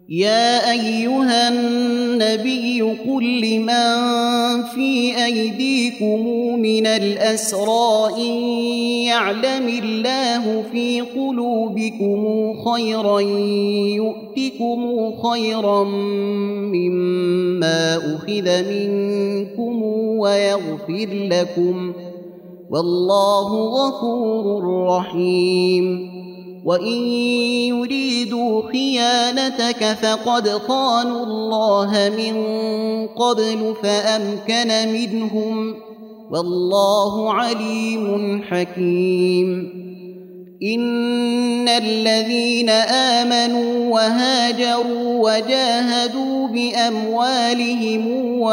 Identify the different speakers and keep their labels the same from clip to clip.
Speaker 1: يا أيها النبي قل لمن في أيديكم من الأسرى إن يعلم الله في قلوبكم خيرا يؤتكم خيرا مما أخذ منكم ويغفر لكم والله غفور رحيم. وإن يريدوا خيانتك فقد خانوا الله من قبل فأمكن منهم والله عليم حكيم. إن الذين آمنوا وهاجروا وجاهدوا بأموالهم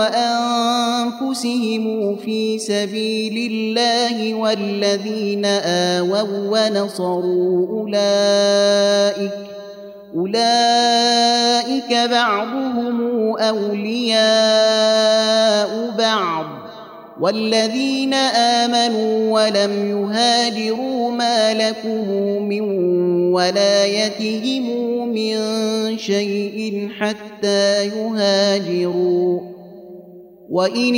Speaker 1: وأنفسهم في سبيل الله والذين آووا ونصروا أولئك بعضهم أولياء بعض والذين آمنوا ولم يهاجروا ما لكم من ولايتهم من شيء حتى يهاجروا. وإن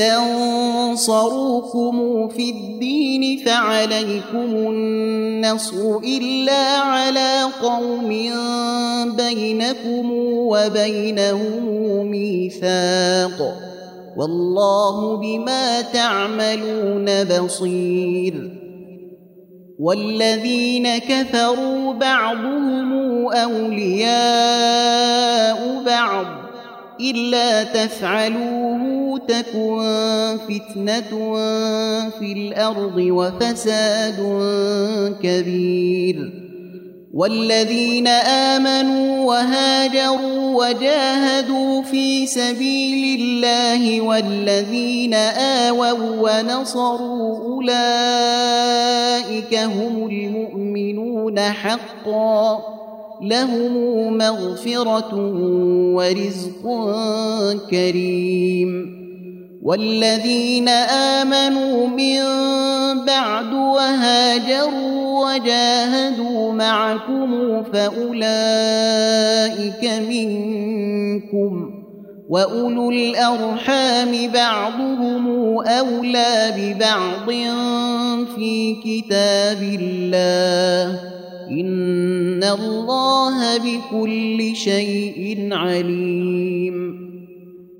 Speaker 1: استنصروكم في الدين فعليكم النصر إلا على قوم بينكم وبينهم ميثاق والله بما تعملون بصير. والذين كفروا بعضهم أولياء بعض إلا تفعلوه تكن فتنة في الأرض وفساد كبير. والذين آمنوا وهاجروا وجاهدوا في سبيل الله والذين آووا ونصروا أولئك هم المؤمنون حقا لهم مغفرة ورزق كريم. والذين آمنوا من بعد وهاجروا وجاهدوا معكم فأولئك منكم وأولو الأرحام بعضهم أولى ببعض في كتاب الله إن الله بكل شيء عليم.